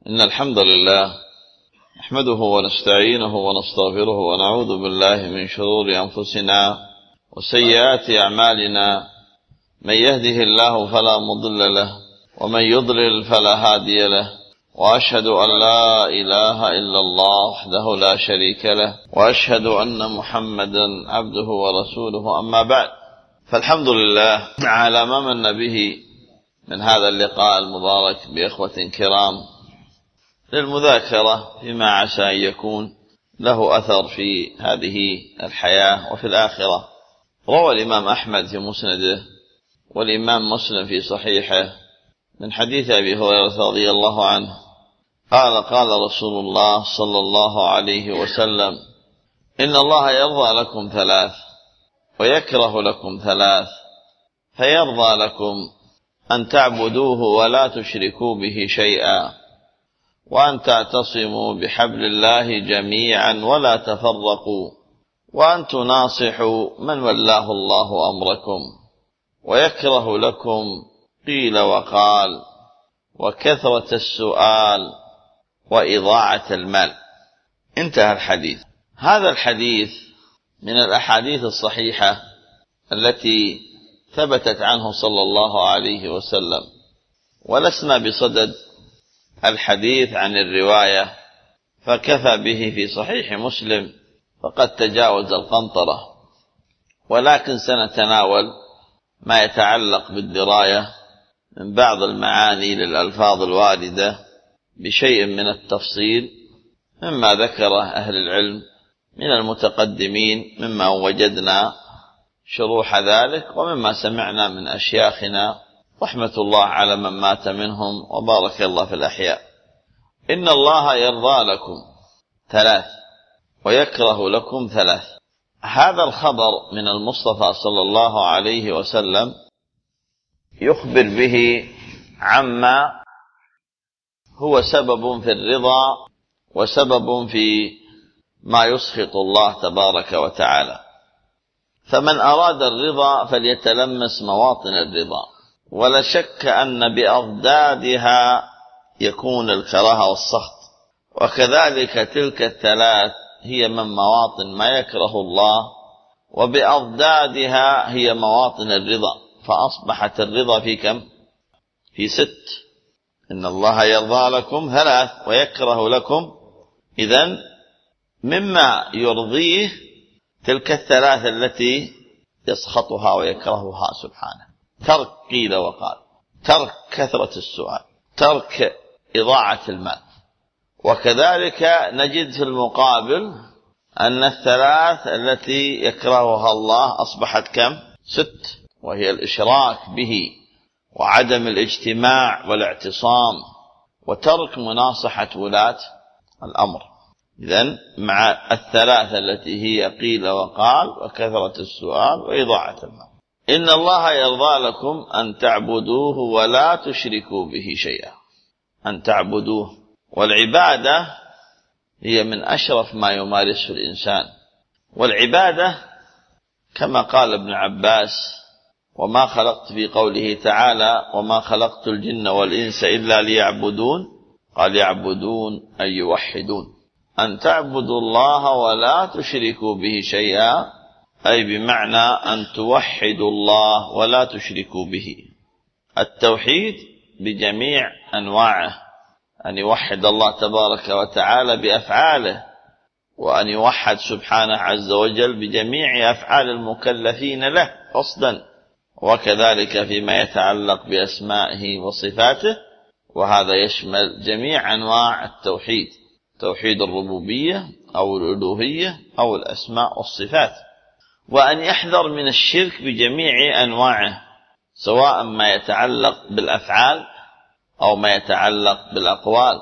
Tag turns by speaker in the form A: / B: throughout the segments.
A: إن الحمد لله نحمده ونستعينه ونستغفره ونعوذ بالله من شرور أنفسنا وسيئات أعمالنا. من يهده الله فلا مضل له ومن يضلل فلا هادي له، وأشهد أن لا إله إلا الله وحده لا شريك له، وأشهد أن محمدا عبده ورسوله. أما بعد، فالحمد لله على ما من به من هذا اللقاء المبارك بإخوة كرام للمذاكرة فيما عسى أن يكون له أثر في هذه الحياة وفي الآخرة. روى الإمام أحمد في مسنده والإمام مسلم في صحيحه من حديث أبي هريرة رضي الله عنه قال: قال رسول الله صلى الله عليه وسلم: إن الله يرضى لكم ثلاث ويكره لكم ثلاث، فيرضى لكم أن تعبدوه ولا تشركوا به شيئا، وأن تعتصموا بحبل الله جميعا ولا تفرقوا، وأن تناصحوا من ولاه الله أمركم، ويكره لكم قيل وقال وكثرة السؤال وإضاعة المال. انتهى الحديث. هذا الحديث من الأحاديث الصحيحة التي ثبتت عنه صلى الله عليه وسلم، ولسنا بصدد الحديث عن الرواية، فكفى به في صحيح مسلم فقد تجاوز القنطرة، ولكن سنتناول ما يتعلق بالدراية من بعض المعاني للألفاظ الواردة بشيء من التفصيل مما ذكره أهل العلم من المتقدمين، مما وجدنا شروح ذلك ومما سمعنا من أشياخنا رحمة الله على من مات منهم وبارك الله في الأحياء. إن الله يرضى لكم ثلاث ويكره لكم ثلاث. هذا الخبر من المصطفى صلى الله عليه وسلم يخبر به عما هو سبب في الرضا وسبب في ما يسخط الله تبارك وتعالى. فمن أراد الرضا فليتلمس مواطن الرضا، ولا شك أن بأضدادها يكون الكراهة والسخط، وكذلك تلك الثلاث هي من مواطن ما يكره الله، وبأضدادها هي مواطن الرضا، فأصبحت الرضا في كم؟ في 6. إن الله يرضى لكم ثلاث ويكره لكم، إذن مما يرضيه تلك الثلاث التي يسخطها ويكرهها سبحانه: ترك قيل وقال، ترك كثرة السؤال، ترك إضاعة المال. وكذلك نجد في المقابل أن الثلاث التي يكرهها الله أصبحت كم؟ 6، وهي الإشراك به، وعدم الاجتماع والاعتصام، وترك مناصحة ولاة الأمر. إذن مع الثلاث التي هي قيل وقال وكثرة السؤال وإضاعة المال. إن الله يرضى لكم أن تعبدوه ولا تشركوا به شيئا. أن تعبدوه، والعبادة هي من أشرف ما يمارسه الإنسان. والعبادة كما قال ابن عباس: وما خلقت، في قوله تعالى: وما خلقت الجن والإنس إلا ليعبدون، قال يعبدون أي يوحدون. أن تعبدوا الله ولا تشركوا به شيئا، أي بمعنى أن توحدوا الله ولا تشركوا به. التوحيد بجميع أنواعه، أن يوحد الله تبارك وتعالى بأفعاله، وأن يوحد سبحانه عز وجل بجميع أفعال المكلفين له قصدا، وكذلك فيما يتعلق بأسمائه وصفاته، وهذا يشمل جميع أنواع التوحيد: توحيد الربوبية أو الألوهية أو الأسماء والصفات. وأن يحذر من الشرك بجميع أنواعه، سواء ما يتعلق بالأفعال أو ما يتعلق بالأقوال،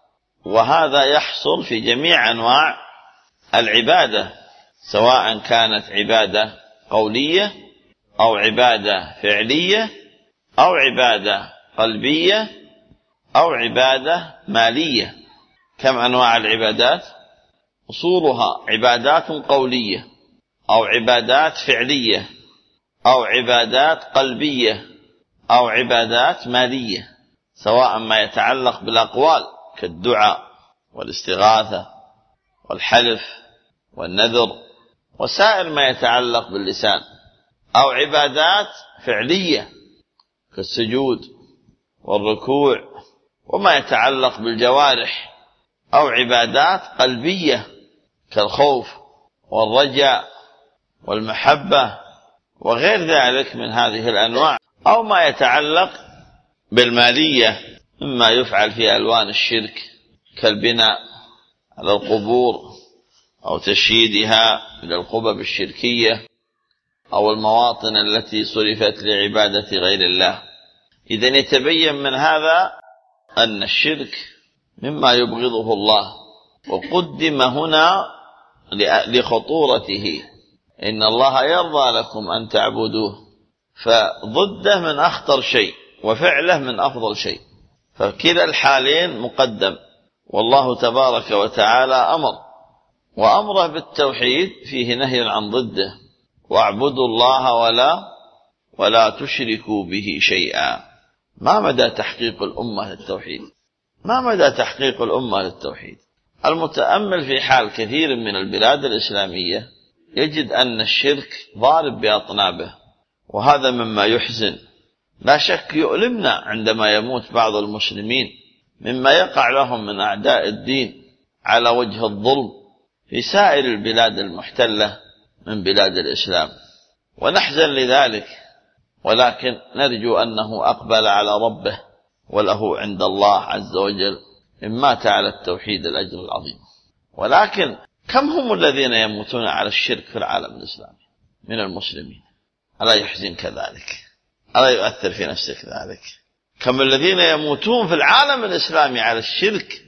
A: وهذا يحصل في جميع أنواع العبادة، سواء كانت عبادة قولية أو عبادة فعلية أو عبادة قلبية أو عبادة مالية. كم أنواع العبادات؟ أصولها عبادات قولية أو عبادات فعلية أو عبادات قلبية أو عبادات مالية، سواء ما يتعلق بالأقوال كالدعاء والاستغاثة والحلف والنذر وسائر ما يتعلق باللسان، أو عبادات فعلية كالسجود والركوع وما يتعلق بالجوارح، أو عبادات قلبية كالخوف والرجاء والمحبة وغير ذلك من هذه الأنواع، أو ما يتعلق بالمالية مما يفعل في ألوان الشرك كالبناء على القبور أو تشييدها إلى القبب الشركية أو المواطن التي صرفت لعبادة غير الله. إذن يتبين من هذا أن الشرك مما يبغضه الله، وقدم هنا لخطورته. إن الله يرضى لكم أن تعبدوه، فضده من أخطر شيء وفعله من أفضل شيء، فكلا الحالين مقدم. والله تبارك وتعالى أمر، وأمره بالتوحيد فيه نهي عن ضده، واعبدوا الله ولا تشركوا به شيئا. ما مدى تحقيق الأمة للتوحيد؟ ما مدى تحقيق الأمة للتوحيد؟ المتأمل في حال كثير من البلاد الإسلامية يجد أن الشرك ضارب بأطنابه، وهذا مما يحزن. لا شك يؤلمنا عندما يموت بعض المسلمين مما يقع لهم من أعداء الدين على وجه الظلم في سائر البلاد المحتلة من بلاد الإسلام، ونحزن لذلك، ولكن نرجو أنه أقبل على ربه وله عند الله عز وجل إن مات على التوحيد الأجر العظيم. ولكن كم هم الذين يموتون على الشرك في العالم الإسلامي من المسلمين؟ ألا يحزنك ذلك؟ ألا يؤثر في نفسك ذلك؟ كم الذين يموتون في العالم الإسلامي على الشرك؟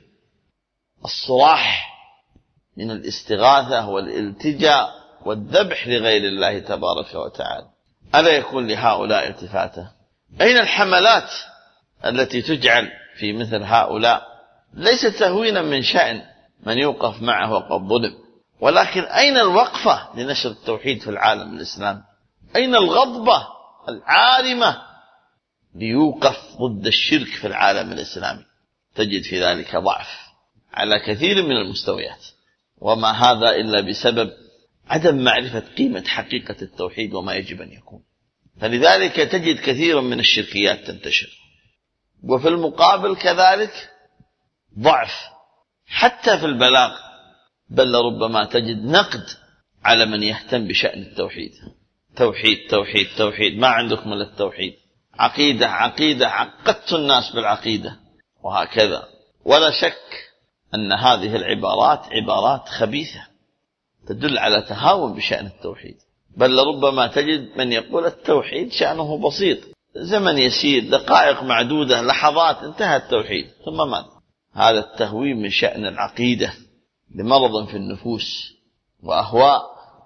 A: الصراح من الاستغاثة والالتجاء والذبح لغير الله تبارك وتعالى. ألا يكون لهؤلاء التفاتة؟ أين الحملات التي تجعل في مثل هؤلاء؟ ليس تهوينا من شأن من يوقف معه وقد ظلم، ولكن أين الوقفة لنشر التوحيد في العالم الإسلامي؟ أين الغضبة العارمة ليوقف ضد الشرك في العالم الإسلامي؟ تجد في ذلك ضعف على كثير من المستويات، وما هذا إلا بسبب عدم معرفة قيمة حقيقة التوحيد وما يجب أن يكون. فلذلك تجد كثير من الشركيات تنتشر، وفي المقابل كذلك ضعف حتى في البلاغ، بل ربما تجد نقد على من يهتم بشأن التوحيد. توحيد توحيد توحيد، ما عندكم إلا التوحيد. عقيدة عقيدة، عقدت الناس بالعقيدة، وهكذا. ولا شك أن هذه العبارات عبارات خبيثة تدل على تهاون بشأن التوحيد، بل ربما تجد من يقول التوحيد شأنه بسيط، زمن يسير، دقائق معدودة، لحظات، انتهى التوحيد ثم مات. هذا التهوين من شأن العقيدة لمرض في النفوس وأهواء.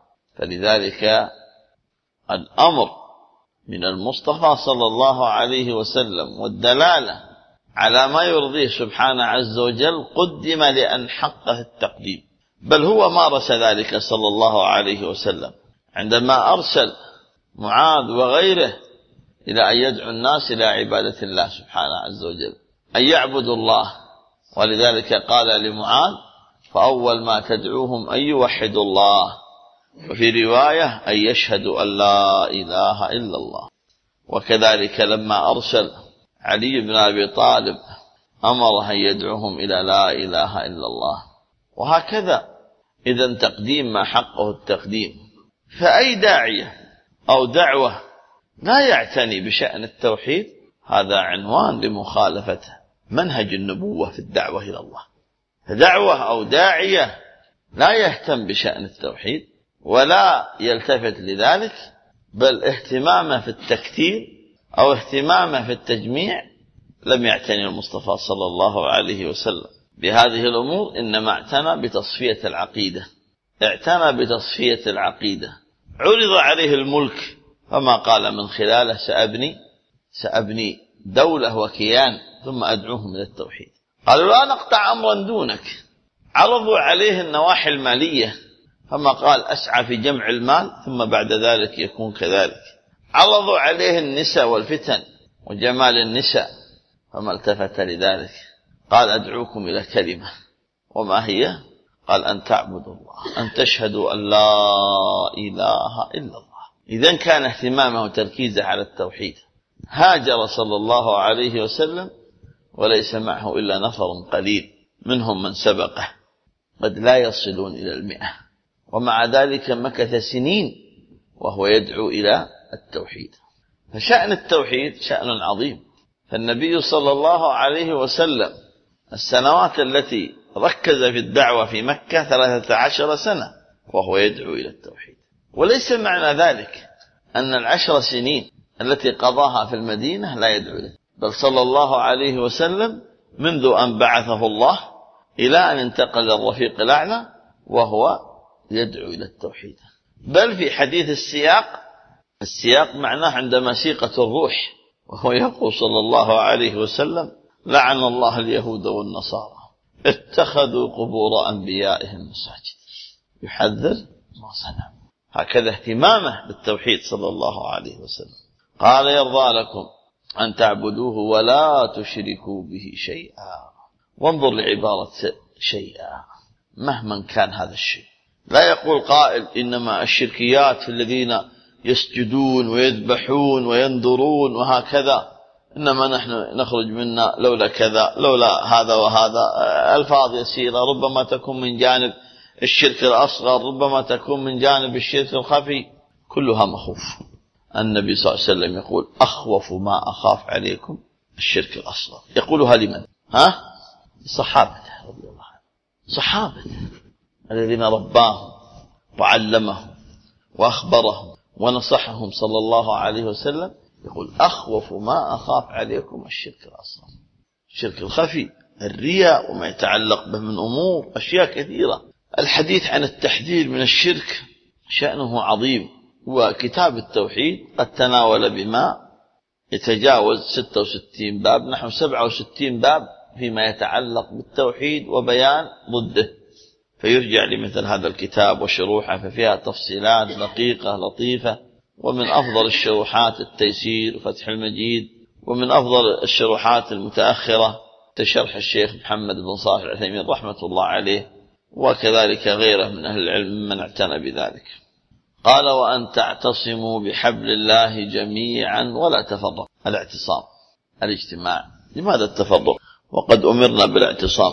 A: فلذلك الأمر من المصطفى صلى الله عليه وسلم والدلالة على ما يرضيه سبحانه عز وجل قدم لأن حقه التقديم، بل هو مارس ذلك صلى الله عليه وسلم عندما أرسل معاذ وغيره إلى أن يدعو الناس إلى عبادة الله سبحانه عز وجل، أن يعبدوا الله. ولذلك قال لمعاذ: فأول ما تدعوهم أن يوحدوا الله، وفي رواية أن يشهدوا أن لا إله إلا الله. وكذلك لما أرسل علي بن أبي طالب أمره أن يدعوهم إلى لا إله إلا الله، وهكذا. إذن تقديم ما حقه التقديم. فأي داعية أو دعوة لا يعتني بشأن التوحيد هذا عنوان لمخالفة منهج النبوة في الدعوة إلى الله. فدعوة أو داعية لا يهتم بشأن التوحيد ولا يلتفت لذلك، بل اهتمامه في التكثير أو اهتمامه في التجميع لم يعتني المصطفى صلى الله عليه وسلم بهذه الأمور، إنما اعتنى بتصفية العقيدة. اعتنى بتصفية العقيدة. عرض عليه الملك فما قال من خلاله سأبني دولة وكيان ثم أدعوهم إلى التوحيد. قالوا لا نقطع أمرا دونك. عرضوا عليه النواحي المالية فما قال أسعى في جمع المال ثم بعد ذلك يكون كذلك. عرضوا عليه النساء والفتن وجمال النساء فما التفت لذلك. قال أدعوكم إلى كلمة. وما هي؟ قال أن تعبدوا الله، أن تشهدوا أن لا إله إلا الله. إذن كان اهتمامه وتركيزه على التوحيد. هاجر صلى الله عليه وسلم وليس معه إلا نفر قليل منهم من سبقه قد لا يصلون إلى 100، ومع ذلك مكث سنين وهو يدعو إلى التوحيد. فشأن التوحيد شأن عظيم. فالنبي صلى الله عليه وسلم السنوات التي ركز في الدعوة في مكة 13 سنة وهو يدعو إلى التوحيد. وليس معنى ذلك أن 10 سنين التي قضاها في المدينة لا يدعو إليه، بل صلى الله عليه وسلم منذ أن بعثه الله إلى أن انتقل الرفيق الأعلى وهو يدعو إلى التوحيد. بل في حديث السياق معناه عند مسيقة الروح، وهو يقول صلى الله عليه وسلم: لعن الله اليهود والنصارى اتخذوا قبور أنبيائهم مساجد. يحذر ما صنع. هكذا اهتمامه بالتوحيد صلى الله عليه وسلم. قال: يرضى لكم أن تعبدوه ولا تشركوا به شيئا. وانظر لعبارة شيئا، مهما كان هذا الشيء. لا يقول قائل إنما الشركيات في الذين يسجدون ويذبحون وينذرون وهكذا، إنما نحن نخرج منا لولا كذا لولا هذا وهذا. ألفاظ يسيرة ربما تكون من جانب الشرك الأصغر، ربما تكون من جانب الشرك الخفي، كلها مخوف. النبي صلى الله عليه وسلم يقول: أخوف ما أخاف عليكم الشرك الأصغر. يقولها لمن؟ صحابته رضي الله عنهم، صحابته الذين رباهم وعلمهم وأخبرهم ونصحهم صلى الله عليه وسلم. يقول: أخوف ما أخاف عليكم الشرك الأصغر. الشرك الخفي، الرياء وما يتعلق به من أمور أشياء كثيرة. الحديث عن التحذير من الشرك شأنه عظيم، وكتاب التوحيد قد تناول بما يتجاوز 66 باب، نحو 67 باب فيما يتعلق بالتوحيد وبيان ضده. فيرجع لمثل هذا الكتاب وشروحه، ففيها تفصيلات دقيقة لطيفة. ومن أفضل الشروحات التيسير وفتح المجيد، ومن أفضل الشروحات المتأخرة تشرح الشيخ محمد بن صالح العثيمين رحمة الله عليه، وكذلك غيره من أهل العلم من اعتنى بذلك. قال: وأن تعتصموا بحبل الله جميعا ولا تفرقوا. الاعتصام، الاجتماع. لماذا التفرق وقد أمرنا بالاعتصام؟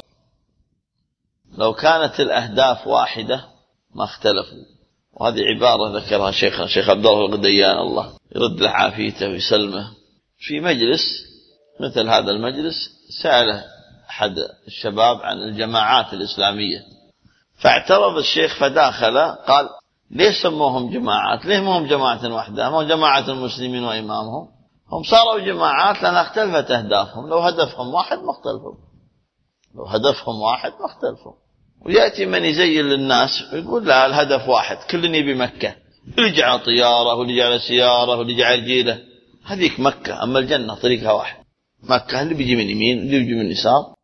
A: لو كانت الأهداف واحدة ما اختلفوا. وهذه عبارة ذكرها شيخنا الشيخ عبد الله الغديان، الله يرد له عافيته ويسلمه، في مجلس مثل هذا المجلس سأله أحد الشباب عن الجماعات الإسلامية، فاعترض الشيخ فداخل قال: ليه سموهم جماعات؟ ليه ما هم جماعة واحدة؟ ما هم جماعة المسلمين وإمامهم. هم صاروا جماعات لأن اختلفت أهدافهم. لو هدفهم واحد ما اختلفوا، لو هدفهم واحد ما اختلفوا. ويأتي من يزين للناس ويقول: لا، الهدف واحد، كلني بمكة، اللي جاء على طيارة واللي جاء على سيارة واللي جاء على رجيلة، هذيك مكة. أما الجنة طريقها واحد، مكة اللي بيجي من يمين اللي بيجي من يسار.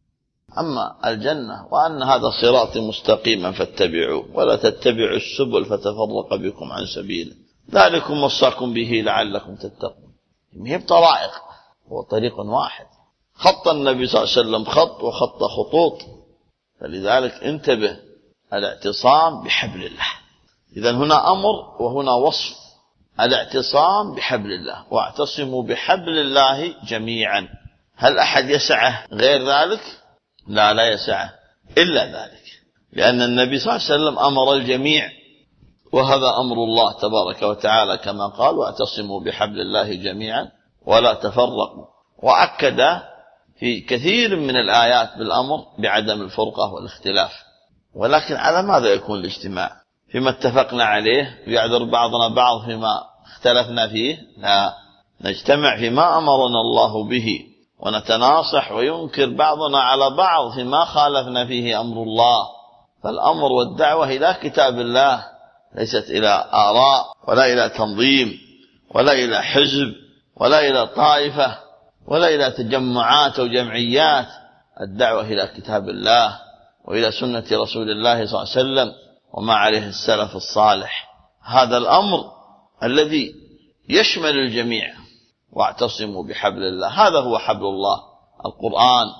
A: أما الجنة: وأن هذا صراطي مستقيما فاتبعوه ولا تتبعوا السبل فتفرق بكم عن سبيله ذلكم وصاكم به لعلكم تتقون. هي طرائق، هو طريق واحد. خط النبي صلى الله عليه وسلم خط وخط خطوط، فلذلك انتبه. الاعتصام بحبل الله. إذن هنا أمر وهنا وصف. الاعتصام بحبل الله، واعتصموا بحبل الله جميعا. هل أحد يسعه غير ذلك؟ لا، لا يسعه إلا ذلك، لأن النبي صلى الله عليه وسلم أمر الجميع، وهذا أمر الله تبارك وتعالى كما قال: واعتصموا بحبل الله جميعا ولا تفرقوا. وأكد في كثير من الآيات بالأمر بعدم الفرقة والاختلاف. ولكن على ماذا يكون الاجتماع؟ فيما اتفقنا عليه ويعذر بعضنا بعض فيما اختلفنا فيه؟ لا، نجتمع فيما أمرنا الله به، ونتناصح وينكر بعضنا على بعض فيما خالفنا فيه أمر الله. فالأمر والدعوة إلى كتاب الله، ليست إلى آراء ولا إلى تنظيم ولا إلى حزب ولا إلى طائفة ولا إلى تجمعات أو جمعيات. الدعوة إلى كتاب الله وإلى سنة رسول الله صلى الله عليه وسلم وما عليه السلف الصالح. هذا الأمر الذي يشمل الجميع. واعتصموا بحبل الله، هذا هو حبل الله، القرآن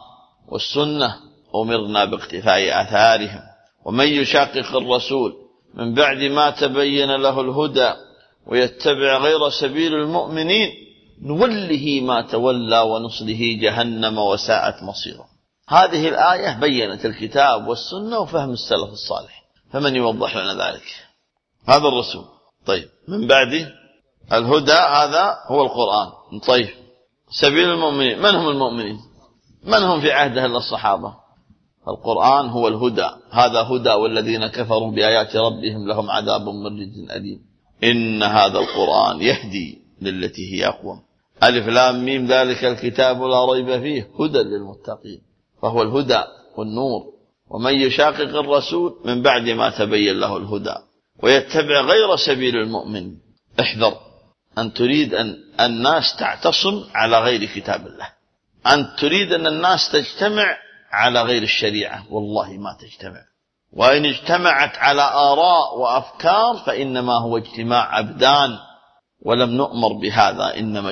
A: والسنة أمرنا باقتفاء آثارهم. ومن يشاقق الرسول من بعد ما تبين له الهدى ويتبع غير سبيل المؤمنين نوله ما تولى ونصله جهنم وساءت مصيره. هذه الآية بيّنت الكتاب والسنة وفهم السلف الصالح، فمن يوضح لنا ذلك؟ هذا الرسول. طيب، من بعد الهدى هذا هو القرآن. طيب، سبيل المؤمنين، من هم المؤمنين؟ من هم في عهده إلا الصحابة؟ القرآن هو الهدى، هذا هدى، والذين كفروا بآيات ربهم لهم عذاب من رجز أليم. إن هذا القرآن يهدي للتي هي أقوم. ألف لام ميم ذلك الكتاب لا ريب فيه هدى للمتقين، فهو الهدى والنور. ومن يشاقق الرسول من بعد ما تبين له الهدى ويتبع غير سبيل المؤمن. احذر أن تريد أن الناس تعتصم على غير كتاب الله، أن تريد أن الناس تجتمع على غير الشريعة، والله ما تجتمع. وإن اجتمعت على آراء وأفكار فإنما هو اجتماع أبدان، ولم نؤمر بهذا. إنما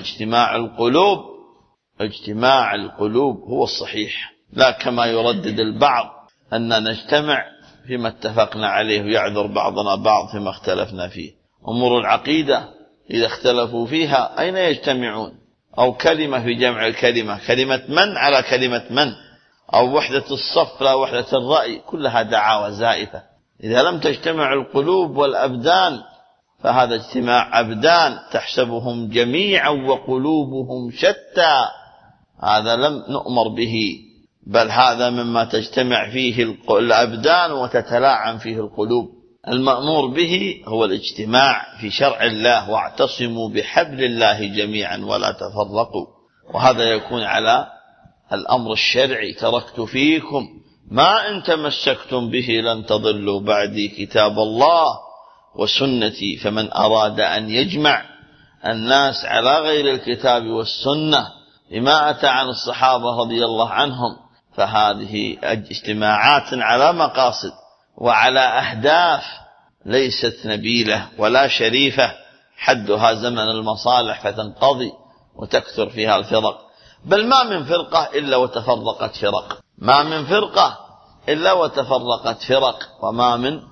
A: اجتماع القلوب هو الصحيح، لا كما يردد البعض أن نجتمع فيما اتفقنا عليه ويعذر بعضنا بعض فيما اختلفنا فيه. أمور العقيدة إذا اختلفوا فيها أين يجتمعون؟ أو كلمة في جمع الكلمة، كلمة من على كلمة من، أو وحدة الصف لا وحدة الرأي، كلها دعاوى زائفة. إذا لم تجتمع القلوب والأبدان فهذا اجتماع أبدان تحسبهم جميعا وقلوبهم شتى، هذا لم نؤمر به، بل هذا مما تجتمع فيه الأبدان وتتلاعن فيه القلوب. المأمور به هو الاجتماع في شرع الله، واعتصموا بحبل الله جميعا ولا تفرقوا. وهذا يكون على الأمر الشرعي. تركت فيكم ما إن تمسكتم به لن تضلوا بعدي كتاب الله وسنتي. فمن أراد أن يجمع الناس على غير الكتاب والسنة لما أتى عن الصحابة رضي الله عنهم فهذه اجتماعات على مقاصد وعلى أهداف ليست نبيلة ولا شريفة، حدها زمن المصالح فتنقضي وتكثر فيها الفرق. بل ما من فرقة إلا وتفرقت فرق، ما من فرقة إلا وتفرقت فرق، وما من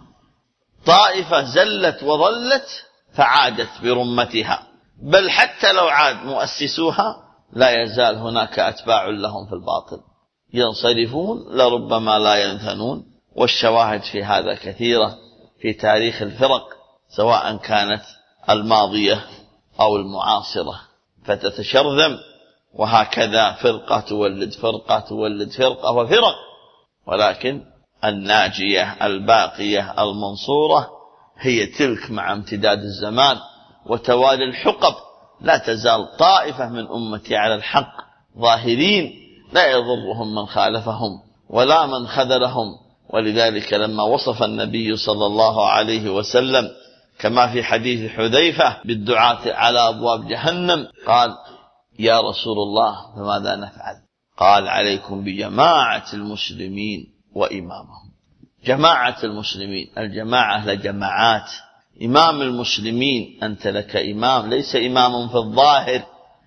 A: طائفة زلت وضلت فعادت برمتها. بل حتى لو عاد مؤسسوها لا يزال هناك أتباع لهم في الباطل ينصرفون لربما لا ينثنون. والشواهد في هذا كثيرة في تاريخ الفرق سواء كانت الماضية أو المعاصرة، فتتشرذم، وهكذا فرقة تولد فرقة تولد فرقة وفرق. ولكن الناجية الباقية المنصورة هي تلك مع امتداد الزمان وتوالي الحقب. لا تزال طائفة من أمتي على الحق ظاهرين لا يضرهم من خالفهم ولا من خذلهم. ولذلك لما وصف النبي صلى الله عليه وسلم كما في حديث حذيفة بالدعاة على أبواب جهنم قال: يا رسول الله فماذا نفعل؟ قال: عليكم بجماعة المسلمين وإمامهم. جماعة المسلمين، الجماعة لجماعات. إمام المسلمين أنت لك إمام، ليس إمام في الظاهر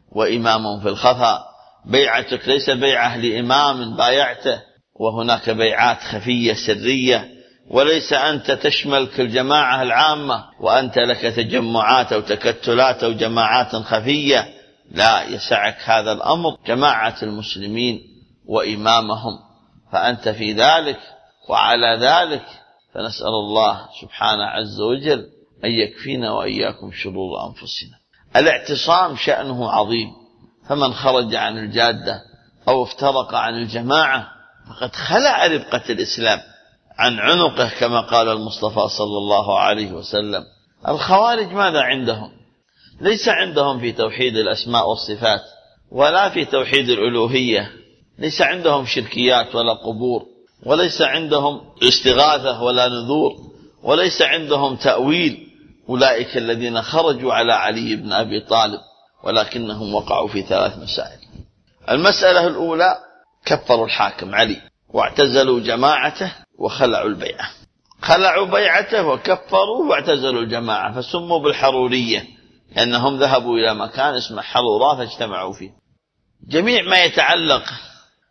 A: وإمام في الخفاء. بيعتك ليس بيعة لإمام بايعته وهناك بيعات خفية سرية، وليس أنت تشمل كالجماعة العامة وأنت لك تجمعات أو تكتلات أو جماعات خفية. لا يسعك هذا الأمر، جماعة المسلمين وإمامهم، فأنت في ذلك وعلى ذلك. فنسأل الله سبحانه عز وجل أن يكفينا وإياكم شرور أنفسنا. الاعتصام شأنه عظيم، فمن خرج عن الجادة أو افترق عن الجماعة فقد خلع ربقة الإسلام عن عنقه كما قال المصطفى صلى الله عليه وسلم. الخوارج ماذا عندهم؟ ليس عندهم في توحيد الأسماء والصفات ولا في توحيد الألوهية، ليس عندهم شركيات ولا قبور، وليس عندهم استغاثة ولا نذور، وليس عندهم تأويل. أولئك الذين خرجوا على علي بن أبي طالب، ولكنهم وقعوا في 3 مسائل. المسألة الأولى كفروا الحاكم علي واعتزلوا جماعته وخلعوا البيعة، خلعوا بيعته وكفروا واعتزلوا الجماعة، فسموا بالحرورية لأنهم ذهبوا إلى مكان اسمه حرورة فاجتمعوا فيه. جميع ما يتعلق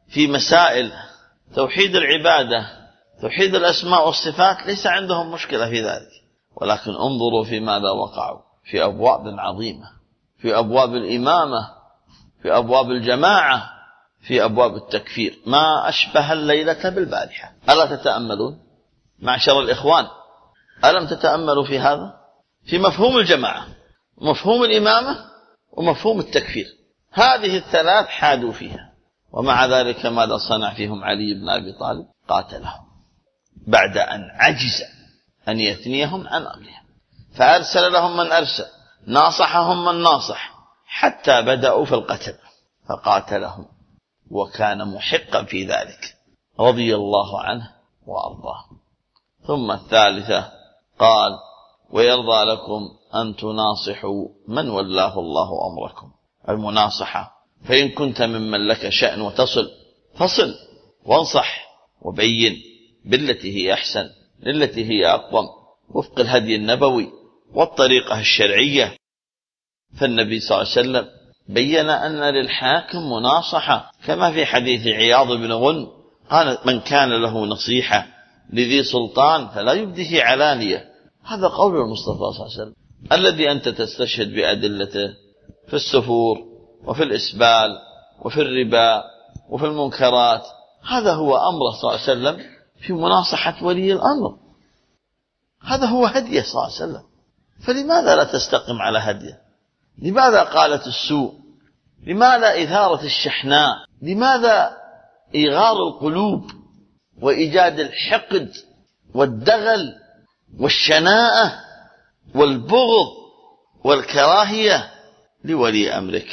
A: في مسائل توحيد العبادة، توحيد الأسماء والصفات، ليس عندهم مشكلة في ذلك. ولكن انظروا في ماذا وقعوا، في أبواب عظيمة، في أبواب الإمامة، في أبواب الجماعة، في أبواب التكفير، ما أشبه الليلة بالبارحة. ألا تتأملون معشر الإخوان؟ ألم تتأملوا في هذا؟ في مفهوم الجماعة، ومفهوم الإمامة، ومفهوم التكفير، هذه الثلاث حادوا فيها. ومع ذلك ماذا صنع فيهم علي بن أبي طالب؟ قاتلهم بعد أن عجز أن يثنيهم عن أمرهم، فأرسل لهم من أرسل، ناصحهم من ناصح، حتى بدأوا في القتل فقاتلهم، وكان محقا في ذلك رضي الله عنه وأرضاه. ثم الثالثة قال: ويرضى لكم أن تناصحوا من ولاه الله أمركم. المناصحة، فإن كنت ممن لك شأن وتصل فصل وانصح وبين بالتي هي أحسن، للتي هي أقوم، وفق الهدي النبوي والطريقة الشرعية. فالنبي صلى الله عليه وسلم بين أن للحاكم مناصحة، كما في حديث عياض بن غنم قال: من كان له نصيحة لذي سلطان فلا يبديه علانية. هذا قول المصطفى صلى الله عليه وسلم الذي أنت تستشهد بأدلته في السفور وفي الإسبال وفي الربا وفي المنكرات. هذا هو أمره صلى الله عليه وسلم في مناصحة ولي الأمر، هذا هو هديه صلى الله عليه وسلم. فلماذا لا تستقم على هديه؟ لماذا قالت السوء؟ لماذا إثارة الشحناء؟ لماذا إيغار القلوب وإيجاد الحقد والدغل والشناءة والبغض والكراهية لولي أمرك؟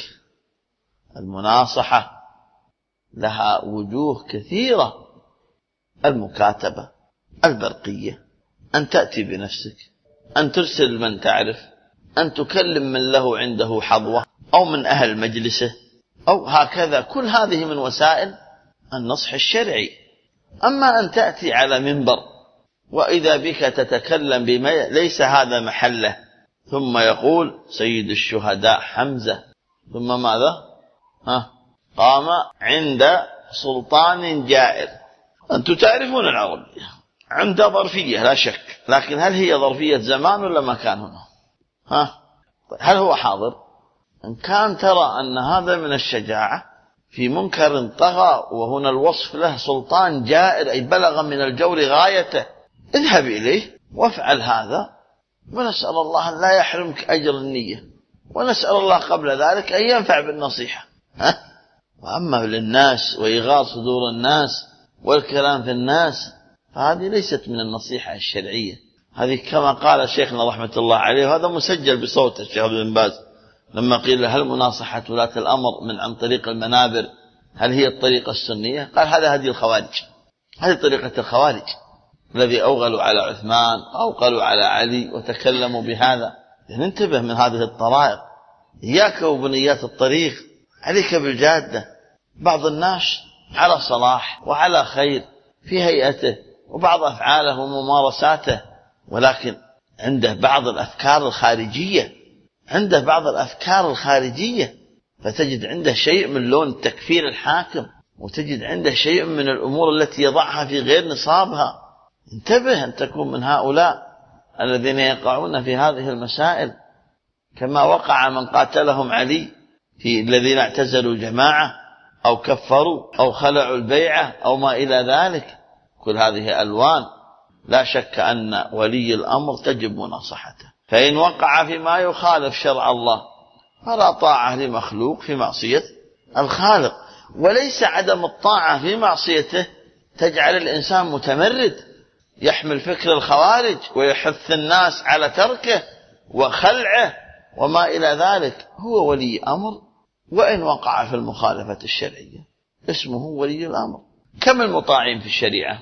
A: المناصحة لها وجوه كثيرة: المكاتبة، البرقية، أن تأتي بنفسك، أن ترسل من تعرف، أن تكلم من له عنده حظوة أو من أهل مجلسه أو هكذا. كل هذه من وسائل النصح الشرعي. أما أن تأتي على منبر وإذا بك تتكلم بما ليس هذا محله، ثم يقول سيد الشهداء حمزة، ثم ماذا؟ قام عند سلطان جائر. أنتم تعرفون العربية عند ظرفية لا شك، لكن هل هي ظرفية زمان ولا مكان هنا؟ هل هو حاضر؟ إن كان ترى أن هذا من الشجاعة في منكر طغى، وهنا الوصف له سلطان جائر أي بلغ من الجور غايته، اذهب إليه وافعل هذا، ونسأل الله أن لا يحرمك أجر النية، ونسأل الله قبل ذلك أن ينفع بالنصيحة. وأما للناس وإغاظ صدور الناس والكلام في الناس فهذه ليست من النصيحة الشرعية. هذه كما قال شيخنا رحمة الله عليه، وهذا مسجل بصوت الشيخ ابن باز لما قيل هل مناصحة ولاة الأمر من عن طريق المنابر هل هي الطريقة السنية؟ قال هذا هدي الخوارج، هذه طريقة الخوارج الذي أوغلوا على عثمان أوغلوا على علي وتكلموا بهذا. ننتبه من هذه الطرائق، إياك وبنيات الطريق، عليك بالجادة. بعض الناس على صلاح وعلى خير في هيئته وبعض أفعاله وممارساته، ولكن عنده بعض الأفكار الخارجية، عنده بعض الأفكار الخارجية، فتجد عنده شيء من لون تكفير الحاكم، وتجد عنده شيء من الأمور التي يضعها في غير نصابها. انتبه أن تكون من هؤلاء الذين يقعون في هذه المسائل، كما وقع من قاتلهم علي في الذين اعتزلوا الجماعة أو كفروا أو خلعوا البيعة أو ما إلى ذلك. كل هذه ألوان. لا شك أن ولي الأمر تجب مناصحته، فإن وقع فيما يخالف شرع الله فلا طاعة لمخلوق في معصية الخالق. وليس عدم الطاعة في معصيته تجعل الإنسان متمرد يحمل فكر الخوارج ويحث الناس على تركه وخلعه وما إلى ذلك. هو ولي أمر، وإن وقع في المخالفة الشرعية اسمه ولي الأمر. كم المطاعين في الشريعة؟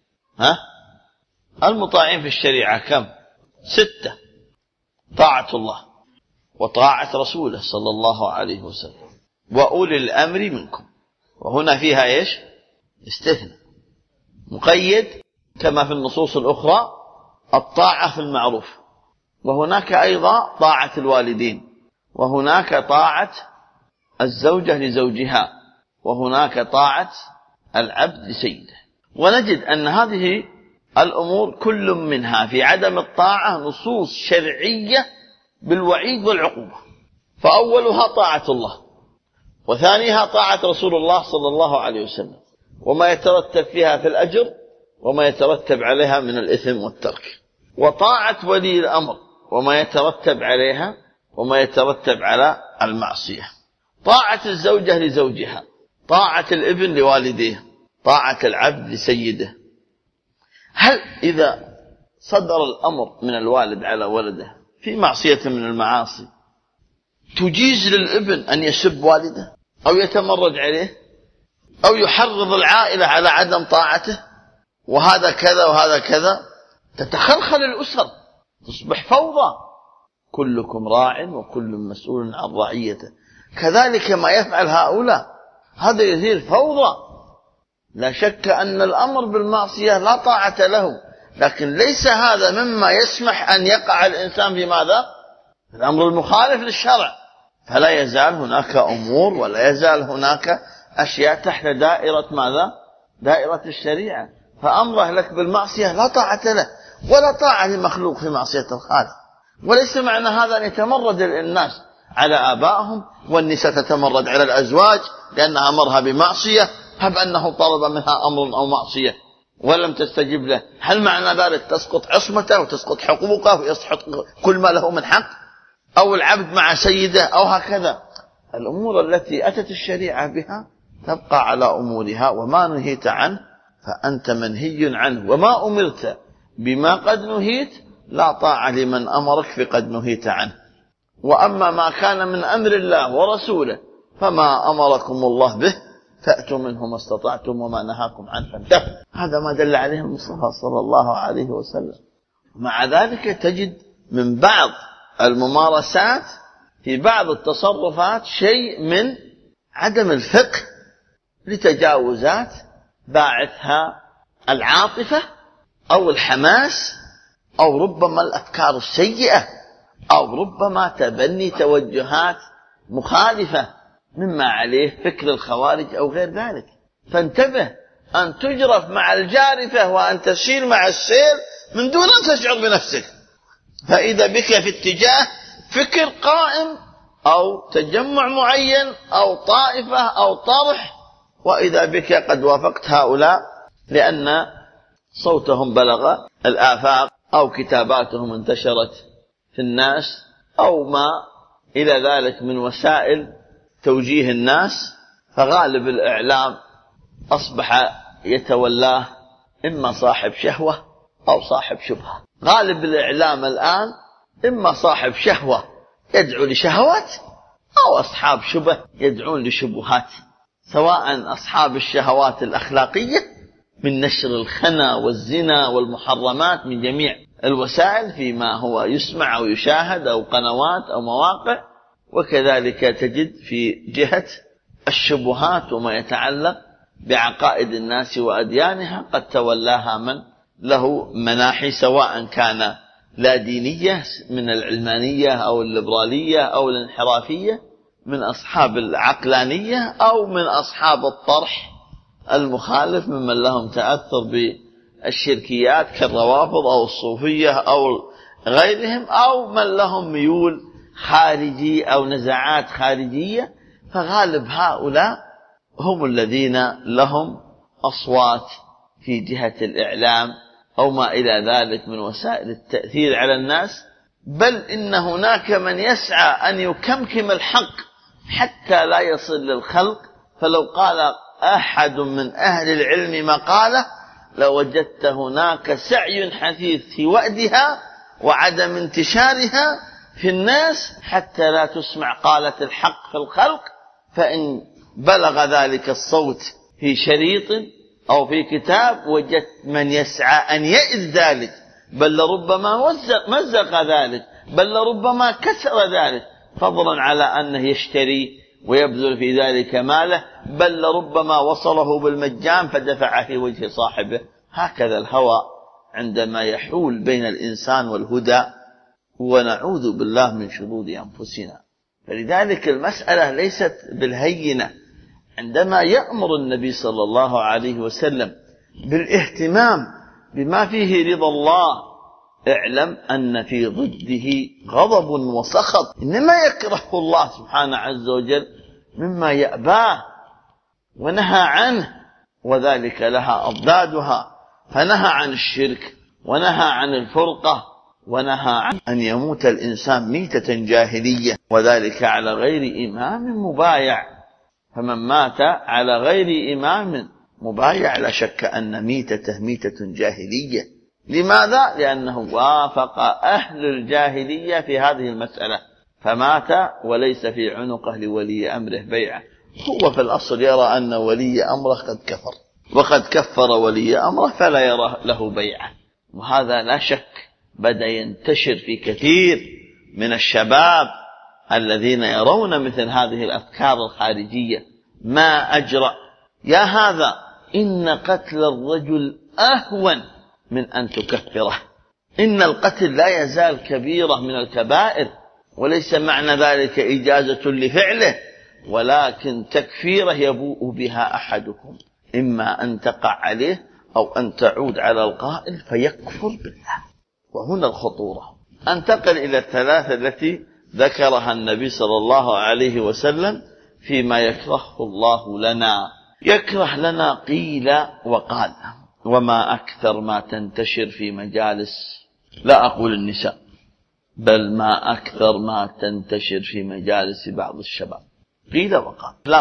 A: المطاعين في الشريعة كم؟ 6: طاعة الله وطاعة رسوله صلى الله عليه وسلم وأولي الأمر منكم. وهنا فيها إيش؟ استثناء مقيد كما في النصوص الأخرى الطاعة في المعروف، وهناك أيضا طاعة الوالدين، وهناك طاعة الزوجة لزوجها، وهناك طاعة العبد لسيده. ونجد أن هذه الأمور كل منها في عدم الطاعة نصوص شرعية بالوعيد والعقوبة. فأولها طاعة الله، وثانيها طاعة رسول الله صلى الله عليه وسلم، وما يترتب فيها في الأجر وما يترتب عليها من الإثم والترك، وطاعة ولي الأمر وما يترتب عليها وما يترتب على المعصية، طاعة الزوجة لزوجها، طاعة الابن لوالديه، طاعة العبد لسيده. هل إذا صدر الأمر من الوالد على ولده في معصية من المعاصي تجيز للابن أن يسب والده أو يتمرد عليه أو يحرض العائلة على عدم طاعته، وهذا كذا وهذا كذا، تتخلخل الأسر، تصبح فوضى. كلكم راع وكل مسؤول عن رعيته. كذلك ما يفعل هؤلاء، هذا يثير فوضى. لا شك أن الأمر بالمعصية لا طاعة له، لكن ليس هذا مما يسمح أن يقع الإنسان في ماذا؟ الأمر المخالف للشرع. فلا يزال هناك أمور ولا يزال هناك أشياء تحت دائرة ماذا؟ دائرة الشريعة. فأمره لك بالمعصية لا طاعة له، ولا طاعة لمخلوق في معصية الخالق. وليس معنى هذا أن يتمرد الناس على آبائهم، والنساء تتمرد على الأزواج لأنها أمرها بمعصية، هب أنه طلب منها أمر أو معصية ولم تستجب له. هل معنى ذلك تسقط عصمته وتسقط حقوقه ويسقط كل ما له من حق؟ أو العبد مع سيده أو هكذا. الأمور التي أتت الشريعة بها تبقى على أمورها، وما نهيت عنه فأنت منهي عنه، وما أمرت بما قد نهيت لا طاعة لمن أمرك في قد نهيت عنه. وأما ما كان من أمر الله ورسوله فما أمركم الله به فأتوا منه ما استطعتم وما نهاكم عنه فانتهوا. هذا ما دل عليه المصطفى صلى الله عليه وسلم. مع ذلك تجد من بعض الممارسات في بعض التصرفات شيء من عدم الفقه لتجاوزات باعثها العاطفة أو الحماس، أو ربما الأفكار السيئة، أو ربما تبني توجهات مخالفة مما عليه فكر الخوارج أو غير ذلك. فانتبه أن تجرف مع الجارفة وأن تسير مع السير من دون أن تشعر بنفسك. فإذا بك في اتجاه فكر قائم أو تجمع معين أو طائفة أو طرح، وإذا بك قد وافقت هؤلاء لأن صوتهم بلغ الآفاق أو كتاباتهم انتشرت في الناس أو ما إلى ذلك من وسائل توجيه الناس. فغالب الإعلام أصبح يتولاه إما صاحب شهوة أو صاحب شبهة. غالب الإعلام الآن إما صاحب شهوة يدعو لشهوات، أو أصحاب شبه يدعون لشبهات، سواء أصحاب الشهوات الأخلاقية من نشر الخنا والزنا والمحرمات من جميع الوسائل فيما هو يسمع أو يشاهد أو قنوات أو مواقع، وكذلك تجد في جهة الشبهات وما يتعلق بعقائد الناس وأديانها قد تولاها من له مناحي، سواء كان لا دينية من العلمانية أو الليبرالية أو الانحرافية من أصحاب العقلانية أو من أصحاب الطرح المخالف ممن لهم تأثر بالشركيات كالروافض أو الصوفية أو غيرهم، أو من لهم ميول خارجي أو نزعات خارجية. فغالب هؤلاء هم الذين لهم أصوات في جهة الإعلام أو ما إلى ذلك من وسائل التأثير على الناس. بل إن هناك من يسعى أن يكمكم الحق حتى لا يصل للخلق. فلو قال أحد من أهل العلم مقالة لوجدت هناك سعي حثيث في وأدها وعدم انتشارها في الناس حتى لا تسمع قالة الحق في الخلق. فإن بلغ ذلك الصوت في شريط أو في كتاب وجدت من يسعى أن يئذ ذلك، بل لربما مزق ذلك، بل لربما كسر ذلك، فضلا على أنه يشتري ويبذل في ذلك ماله، بل لربما وصله بالمجان فدفع في وجه صاحبه. هكذا الهوى عندما يحول بين الإنسان والهدى، ونعوذ بالله من شرور أنفسنا. فلذلك المسألة ليست بالهينة عندما يأمر النبي صلى الله عليه وسلم بالاهتمام بما فيه رضا الله، اعلم أن في ضده غضب وسخط، إنما يكره الله سبحانه عز وجل مما يأباه ونهى عنه، وذلك لها أضدادها، فنهى عن الشرك، ونهى عن الفرقة، ونهى عن أن يموت الإنسان ميتة جاهلية، وذلك على غير إمام مبايع. فمن مات على غير إمام مبايع لا شك أن ميتته ميتة جاهلية. لماذا؟ لأنه وافق أهل الجاهلية في هذه المسألة، فمات وليس في عنقه لولي أمره بيعة. هو في الأصل يرى أن ولي أمره قد كفر، وقد كفر ولي أمره فلا يرى له بيعة. وهذا لا شك بدأ ينتشر في كثير من الشباب الذين يرون مثل هذه الأفكار الخارجية. ما أجرأ يا هذا، إن قتل الرجل أهون من أن تكفره. إن القتل لا يزال كبيرة من الكبائر، وليس معنى ذلك إجازة لفعله، ولكن تكفيره يبوء بها أحدكم، إما أن تقع عليه أو أن تعود على القائل فيكفر بالله. وهنا الخطورة. أنتقل إلى الثلاثة التي ذكرها النبي صلى الله عليه وسلم فيما يكرهه الله لنا. يكره لنا قيل وقال، وما أكثر ما تنتشر في مجالس، لا أقول النساء، بل ما أكثر ما تنتشر في مجالس بعض الشباب. قيل وقال، لا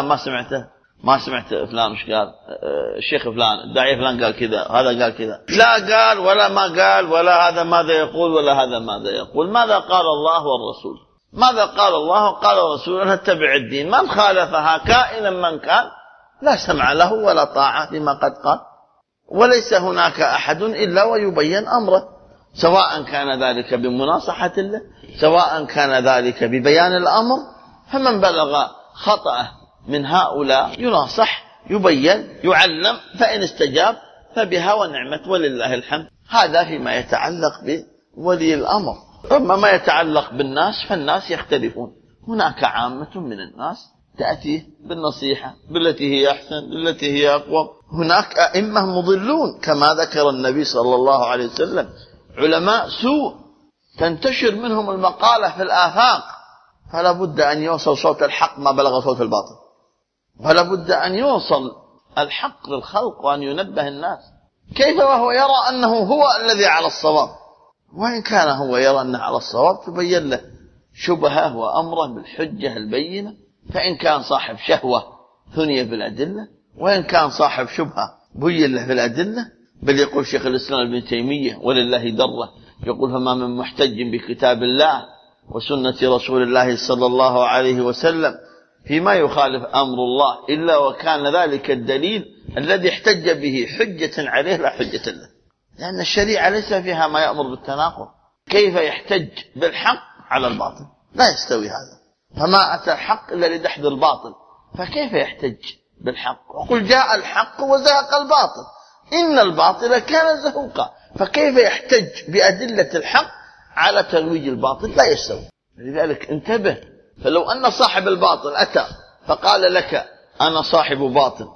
A: ما سمعت فلان مش قال، الشيخ فلان الداعية فلان قال كذا، هذا قال كذا، لا قال ولا ما قال، ولا هذا ماذا يقول ولا هذا ماذا يقول. ماذا قال الله والرسول؟ ماذا قال الله وقال الرسول؟ نتبع الدين، من خالفها كائنا من كان لا سمع له ولا طاعة لما قد قال، وليس هناك أحد إلا ويبين أمره، سواء كان ذلك بمناصحة الله، سواء كان ذلك ببيان الأمر. فمن بلغ خطأه من هؤلاء يناصح، يبين، يعلم، فإن استجاب فبها ونعمت ولله الحمد. هذا فيما يتعلق بولي الأمر. أما ما يتعلق بالناس فالناس يختلفون. هناك عامة من الناس تأتيه بالنصيحة بالتي هي أحسن، بالتي هي أقوم. هناك أئمة مضلون كما ذكر النبي صلى الله عليه وسلم، علماء سوء تنتشر منهم المقالة في الآفاق، فلا بد أن يوصل صوت الحق ما بلغ صوت الباطل، ولا بد أن يوصل الحق للخلق وأن ينبه الناس. كيف وهو يرى أنه هو الذي على الصواب؟ وإن كان هو يرى أنه على الصواب تبين له شبهه وأمره بالحجة البينة. فإن كان صاحب شهوة ثني بالأدلة، وإن كان صاحب شبهة بين له بالأدلة. بل يقول شيخ الإسلام ابن تيمية ولله دره، يقول فما من محتج بكتاب الله وسنة رسول الله صلى الله عليه وسلم فيما يخالف أمر الله إلا وكان ذلك الدليل الذي احتج به حجة عليه لا حجة له، لأن الشريعة ليس فيها ما يأمر بالتناقض. كيف يحتج بالحق على الباطل؟ لا يستوي هذا. فما أتى الحق إلا لدحض الباطل، فكيف يحتج بالحق؟ وقل جاء الحق وزهق الباطل إن الباطل كان زهوقا. فكيف يحتج بأدلة الحق على ترويج الباطل؟ لا يستوي. لذلك انتبه. فلو أن صاحب الباطل أتى فقال لك أنا صاحب باطل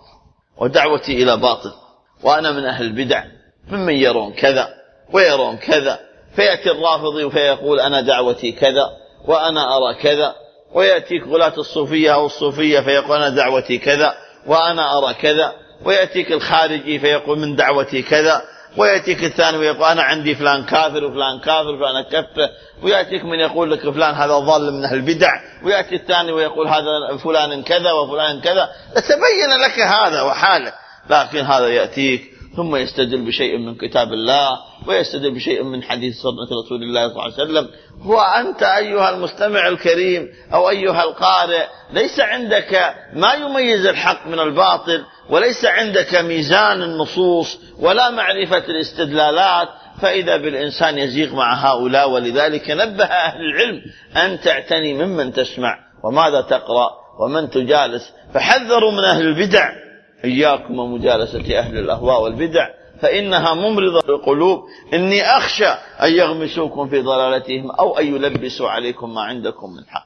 A: ودعوتي إلى باطل وأنا من أهل البدع ممن يرون كذا ويرون كذا، فيأتي الرافضي فيقول أنا دعوتي كذا وأنا أرى كذا، ويأتيك غلاة الصوفية أو الصوفية فيقول أنا دعوتي كذا وأنا أرى كذا، ويأتيك الخارجي فيقول من دعوتي كذا، ويأتيك الثاني ويقول أنا عندي فلان كافر وفلان كافر فأنا كفه، ويأتيك من يقول لك فلان هذا ضال من أهل البدع، ويأتي الثاني ويقول هذا فلان كذا وفلان كذا. تبين لك هذا وحاله. لكن هذا يأتيك ثم يستدل بشيء من كتاب الله ويستدل بشيء من حديث سنة رسول الله صلى الله عليه وسلم. وأنت أيها المستمع الكريم أو أيها القارئ ليس عندك ما يميز الحق من الباطل، وليس عندك ميزان النصوص ولا معرفة الاستدلالات، فإذا بالإنسان يزيغ مع هؤلاء. ولذلك نبه أهل العلم أن تعتني ممن تسمع وماذا تقرأ ومن تجالس، فحذروا من أهل البدع. إياكم ومجالسة أهل الأهواء والبدع فإنها ممرضة القلوب، إني أخشى أن يغمسوكم في ضلالتهم أو أن يلبسوا عليكم ما عندكم من حق.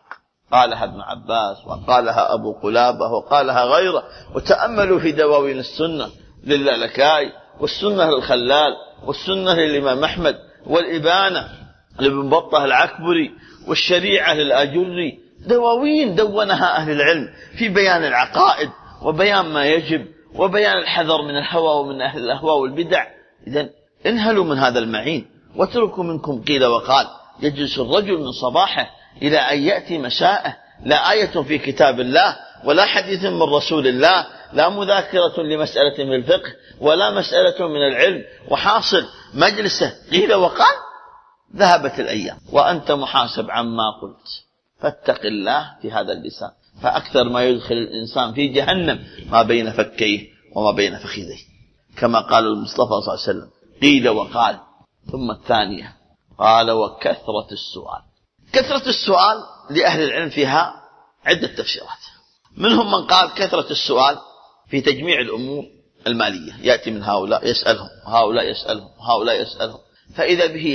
A: قالها ابن عباس وقالها أبو قلابة وقالها غيره. وتأملوا في دواوين السنة للالكائي، والسنة للخلال، والسنة للإمام أحمد، والإبانة لابن بطة العكبري، والشريعة للآجري، دواوين دونها أهل العلم في بيان العقائد وبيان ما يجب وبيان الحذر من الهوى ومن أهل الأهواء والبدع. إذن انهلوا من هذا المعين واتركوا منكم قيل وقال. يجلس الرجل من صباحه إلى أن يأتي مساءه، لا آية في كتاب الله ولا حديث من رسول الله، لا مذاكرة لمسألة من الفقه ولا مسألة من العلم، وحاصل مجلسه قيل وقال. ذهبت الأيام وأنت محاسب عما قلت، فاتق الله في هذا اللسان، فأكثر ما يدخل الإنسان في جهنم ما بين فكيه وما بين فخذيه، كما قال المصطفى صلى الله عليه وسلم قيل وقال. ثم الثانية قال وكثرة السؤال. كثرة السؤال لأهل العلم فيها عدة تفسيرات. منهم من قال كثرة السؤال في تجميع الأمور المالية، يأتي من هؤلاء يسألهم هؤلاء يسألهم هؤلاء يسألهم، فإذا به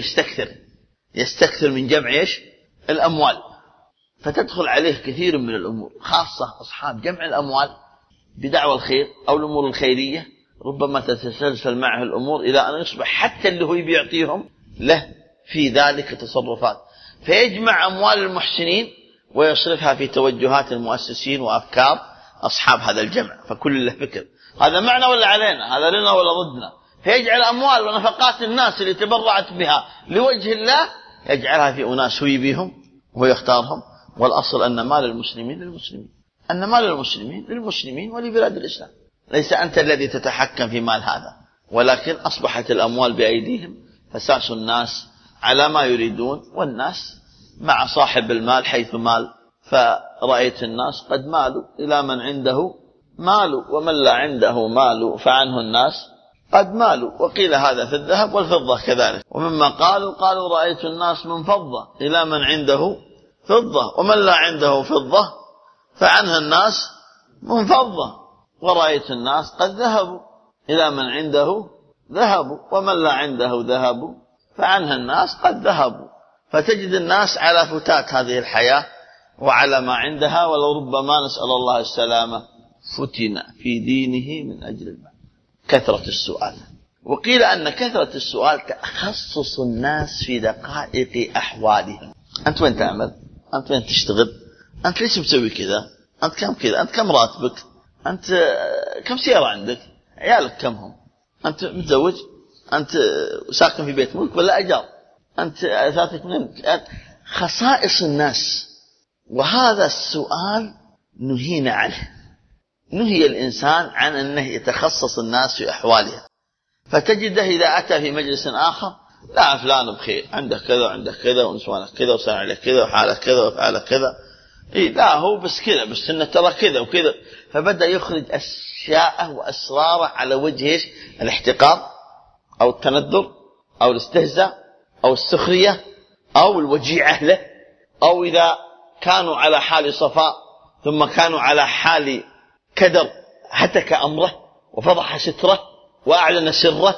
A: يستكثر من جمع الأموال، فتدخل عليه كثير من الأمور، خاصة أصحاب جمع الأموال بدعوى الخير أو الأمور الخيرية، ربما تتسلسل معه الأمور إلى أن يصبح حتى اللي هو بيعطيهم له في ذلك تصرفات، فيجمع أموال المحسنين ويصرفها في توجهات المؤسسين وأفكار أصحاب هذا الجمع، فكل له فكر. هذا معنا ولا علينا؟ هذا لنا ولا ضدنا؟ فيجعل أموال ونفقات الناس اللي تبرعت بها لوجه الله يجعلها في أناس هو يبيهم ويختارهم. والأصل أن مال المسلمين للمسلمين، أن مال المسلمين للمسلمين ولبلاد الإسلام، ليس أنت الذي تتحكم في مال هذا، ولكن أصبحت الأموال بأيديهم، فساس الناس على ما يريدون، والناس مع صاحب المال حيث مال. فرأيت الناس قد مالوا إلى من عنده مال، ومن لا عنده مال فعنه الناس قد مالوا. وقيل هذا في الذهب والفضة كذلك. ومما قالوا رأيت الناس من فضة إلى من عنده فضة، ومن لا عنده فضة فعنها الناس من فضة. ورأيت الناس قد ذهبوا إلى من عنده ذهب، ومن لا عنده ذهب فعنها الناس قد ذهبوا. فتجد الناس على فتات هذه الحياة وعلى ما عندها، ولو ربما نسأل الله السلامة فتن في دينه من أجل المال. كثرة السؤال. وقيل أن كثرة السؤال تخصص الناس في دقائق أحوالهم. أنت وين تعمل؟ أنت وين تشتغل؟ أنت ليش مسوي كذا؟ أنت كم كذا؟ أنت كم راتبك؟ أنت كم سيارة عندك؟ عيالك كم هم؟ أنت متزوج؟ أنت ساكن في بيت ملك ولا أجار؟ أنت أثاثك منين؟ خصائص الناس. وهذا السؤال نهينا عنه، نهي الإنسان عن أنه يتخصص الناس في أحوالها. فتجده إذا أتى في مجلس آخر لا فلان بخير، عندك كذا وعندك كذا ونسوانك كذا وصار عليك كذا وحالك كذا وفعلك كذا، لا هو بس كذا، بس إنه ترى كذا وكذا. فبدأ يخرج أشياء وأسرار على وجه الاحتقار أو التندر أو الاستهزاء أو السخرية أو الوجيعة له، أو إذا كانوا على حال صفاء ثم كانوا على حال كدر هتك أمره وفضح ستره وأعلن سره.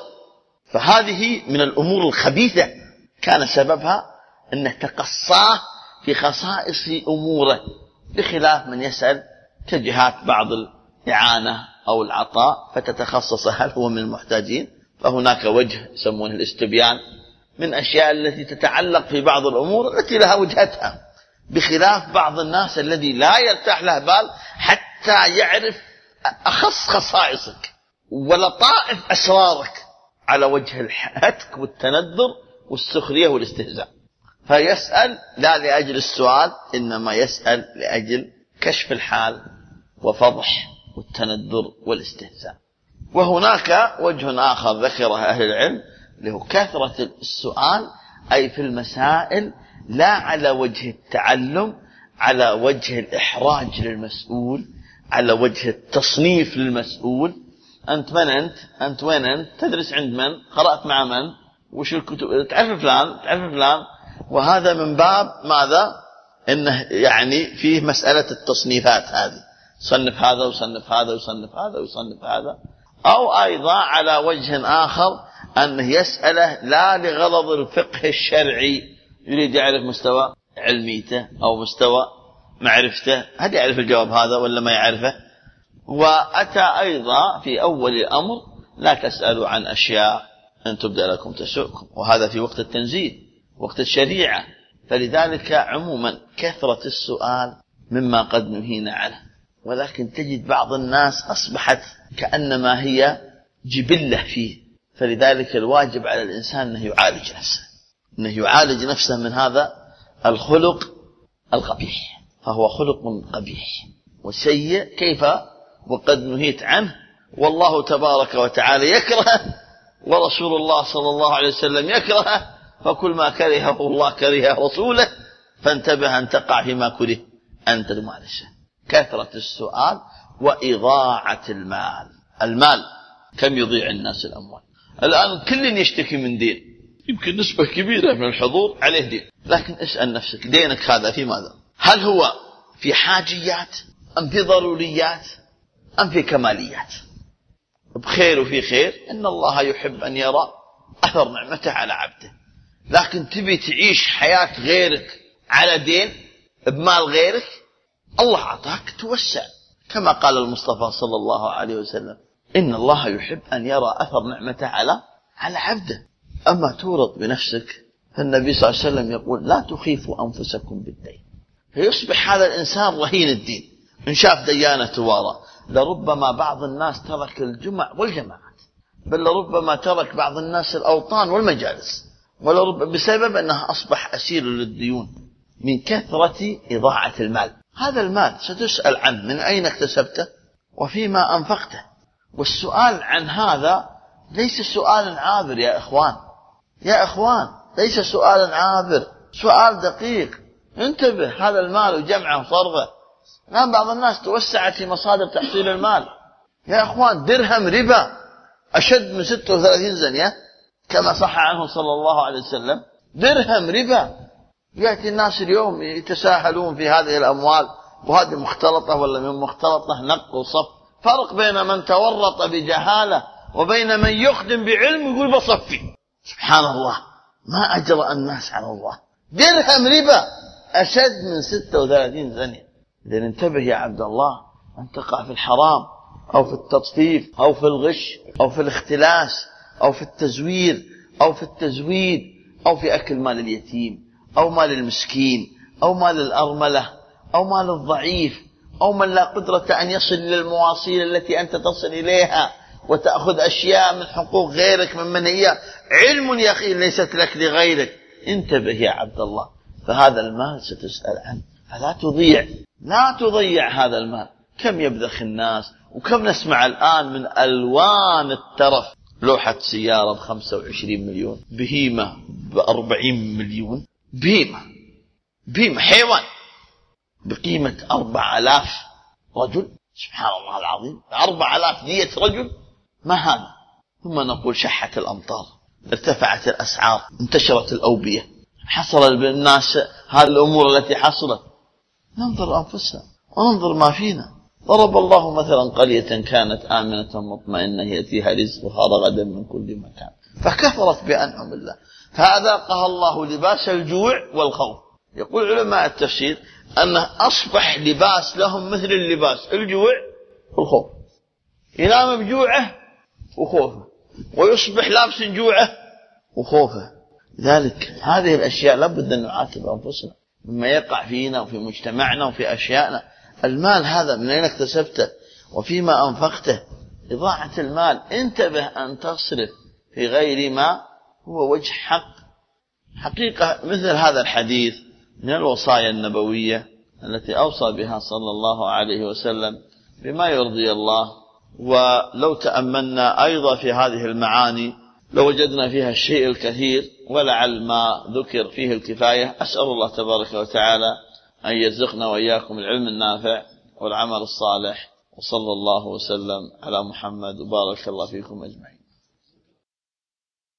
A: فهذه من الأمور الخبيثة كان سببها أنه تقصاه في خصائص أموره، بخلاف من يسأل كجهات بعض الإعانة أو العطاء فتتخصص هل هو من المحتاجين، فهناك وجه يسمونه الاستبيان من أشياء التي تتعلق في بعض الأمور التي لها وجهتها، بخلاف بعض الناس الذي لا يرتاح له بال حتى يعرف أخص خصائصك ولطائف أسرارك على وجه الهتك والتندر والسخرية والاستهزاء. فيسأل لا لأجل السؤال، إنما يسأل لأجل كشف الحال وفضح والتندر والاستهزاء. وهناك وجه آخر ذكره أهل العلم له كثرة السؤال، أي في المسائل لا على وجه التعلم، على وجه الإحراج للمسؤول، على وجه التصنيف للمسؤول. أنت من أنت؟ أنت وين أنت؟ تدرس عند من؟ قرأت مع من؟ وش الكتب؟ تعرف فلان؟ تعرف فلان؟ وهذا من باب ماذا؟ إنه يعني فيه مسألة التصنيفات هذه، صنف هذا وصنف هذا وصنف هذا وصنف هذا. أو أيضا على وجه آخر أنه يسأله لا لغرض الفقه الشرعي، يريد يعرف مستوى علميته أو مستوى معرفته، هل يعرف الجواب هذا ولا ما يعرفه؟ وأتى أيضا في أول الأمر لا تسألوا عن أشياء أن تبدأ لكم تسؤكم، وهذا في وقت التنزيل وقت الشريعة. فلذلك عموما كثرة السؤال مما قد نهينا عنه، ولكن تجد بعض الناس أصبحت كأنما هي جبلة فيه. فلذلك الواجب على الإنسان أنه يعالج نفسه، أنه يعالج نفسه من هذا الخلق القبيح، فهو خلق قبيح وسيء. كيف وقد نهيت عنه والله تبارك وتعالى يكرهه ورسول الله صلى الله عليه وسلم يكرهه، فكل ما كرهه الله كره رسوله، فانتبه أن تقع فيما كره أنت المعالجة. كثرة السؤال وإضاعة المال. المال كم يضيع الناس الأموال الآن، كل يشتكي من دين، يمكن نسبة كبيرة من الحضور عليه دين، لكن اسأل نفسك دينك هذا في ماذا؟ هل هو في حاجيات أم في ضروريات أم في كماليات؟ بخير وفي خير، إن الله يحب أن يرى أثر نعمته على عبده. لكن تبي تعيش حياة غيرك على دين بمال غيرك، الله أعطاك توسع، كما قال المصطفى صلى الله عليه وسلم إن الله يحب أن يرى أثر نعمته على عبده. أما تورط بنفسك، فالنبي صلى الله عليه وسلم يقول لا تخيفوا أنفسكم بالدين، فيصبح هذا الإنسان رهين الدين. إن شاف ديانة توارى، لربما بعض الناس ترك الجمع والجماعات، بل لربما ترك بعض الناس الأوطان والمجالس، بسبب أنه أصبح أسير للديون من كثرة إضاعة المال. هذا المال ستسأل عنه، من أين اكتسبته وفيما أنفقته. والسؤال عن هذا ليس سؤال عابر يا إخوان، ليس سؤال عابر، سؤال دقيق. انتبه، هذا المال وجمعه وصرفه. الآن بعض الناس توسعت في مصادر تحصيل المال يا إخوان. درهم ربا أشد من 36 زنية كما صح عنه صلى الله عليه وسلم. درهم ربا. يأتي الناس اليوم يتساهلون في هذه الأموال، وهذه مختلطة ولا من مختلطة، نق وصف. فرق بين من تورط بجهالة وبين من يخدم بعلم يقول بصفي. سبحان الله، ما أجرأ الناس على الله. درهم ربا أشد من 36 زنية. إذن انتبه يا عبد الله أن تقع في الحرام أو في التطفيف أو في الغش أو في الاختلاس أو في التزوير أو في التزويد أو في أكل مال اليتيم أو مال المسكين أو مال الأرملة أو مال الضعيف أو من لا قدرة أن يصل للمواصيل التي أنت تصل إليها، وتأخذ أشياء من حقوق غيرك ممن هي علم يقين ليست لك لغيرك. انتبه يا عبد الله، فهذا المال ستسأل عنه، لا تضيع هذا المال. كم يبذخ الناس، وكم نسمع الآن من ألوان الترف. لوحة سيارة ب25 مليون، بهيمة ب40 مليون، بهيمة حيوان بقيمة 4000 رجل. سبحان الله العظيم، 4000 دية رجل، ما هذا؟ ثم نقول شحت الأمطار، ارتفعت الأسعار، انتشرت الأوبية، حصل بالناس هذه الأمور التي حصلت. ننظر أنفسنا وننظر ما فينا. ضرب الله مثلا قرية كانت آمنة مطمئنة يأتيها رزقها رغدا من كل مكان فكفرت بأنعم الله فأذاقها الله لباس الجوع والخوف. يقول علماء التفسير أنه أصبح لباس لهم مثل اللباس، الجوع والخوف. ينام بجوعه وخوفه، ويصبح لابس جوعه وخوفه. لذلك هذه الأشياء لابد أن نعاتب أنفسنا مما يقع فينا وفي مجتمعنا وفي أشيائنا. المال هذا من أين اكتسبته وفيما أنفقته؟ إضاعة المال. انتبه أن تصرف في غير ما هو وجه حق. حقيقة مثل هذا الحديث من الوصايا النبوية التي أوصى بها صلى الله عليه وسلم بما يرضي الله. ولو تأملنا أيضا في هذه المعاني لوجدنا فيها الشيء الكثير، ولعل ما ذكر فيه الكفاية. أسأل الله تبارك وتعالى أن يرزقنا وإياكم العلم النافع والعمل الصالح، وصلى الله وسلم على محمد وبارك الله فيكم أجمعين.